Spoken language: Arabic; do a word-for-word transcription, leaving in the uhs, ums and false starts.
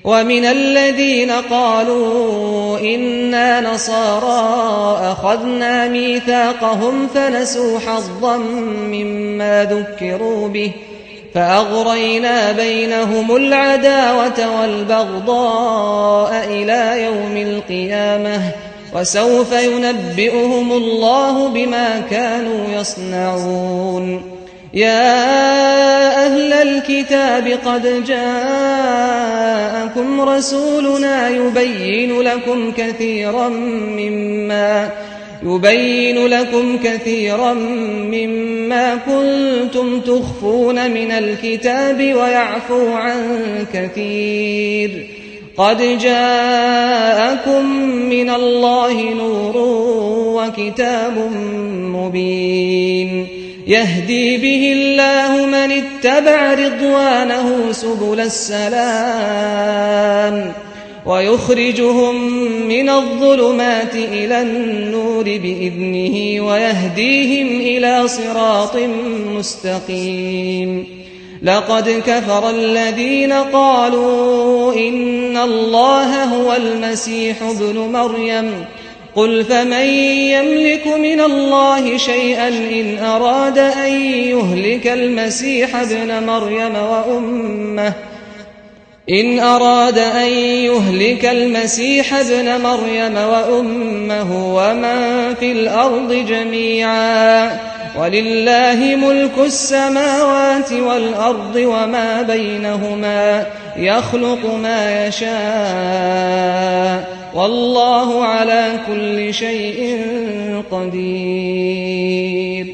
ومن الذين قالوا إنا نصارى أخذنا ميثاقهم فنسوا حظا مما ذكروا به فأغرينا بينهم العداوة والبغضاء إلى يوم القيامة وسوف ينبئهم الله بما كانوا يصنعون. يا أهل الكتاب قد جاءكم رسولنا يبين لكم كثيرا مما يبين لكم كثيرا مما كنتم تخفون من الكتاب ويعفو عن كثير. قد جاءكم من الله نور وكتاب مبين يهدي به الله من اتبع رضوانه سبل السلام ويخرجهم من الظلمات إلى النور بإذنه ويهديهم إلى صراط مستقيم. لقد كفر الذين قالوا إن الله هو المسيح ابن مريم قل فمن يملك من الله شيئا إن أراد أن يهلك المسيح ابن مريم وأمه إن أراد أن يهلك المسيح ابن مريم وأمه ومن في الأرض جميعا ولله ملك السماوات والأرض وما بينهما يخلق ما يشاء والله على كل شيء قدير.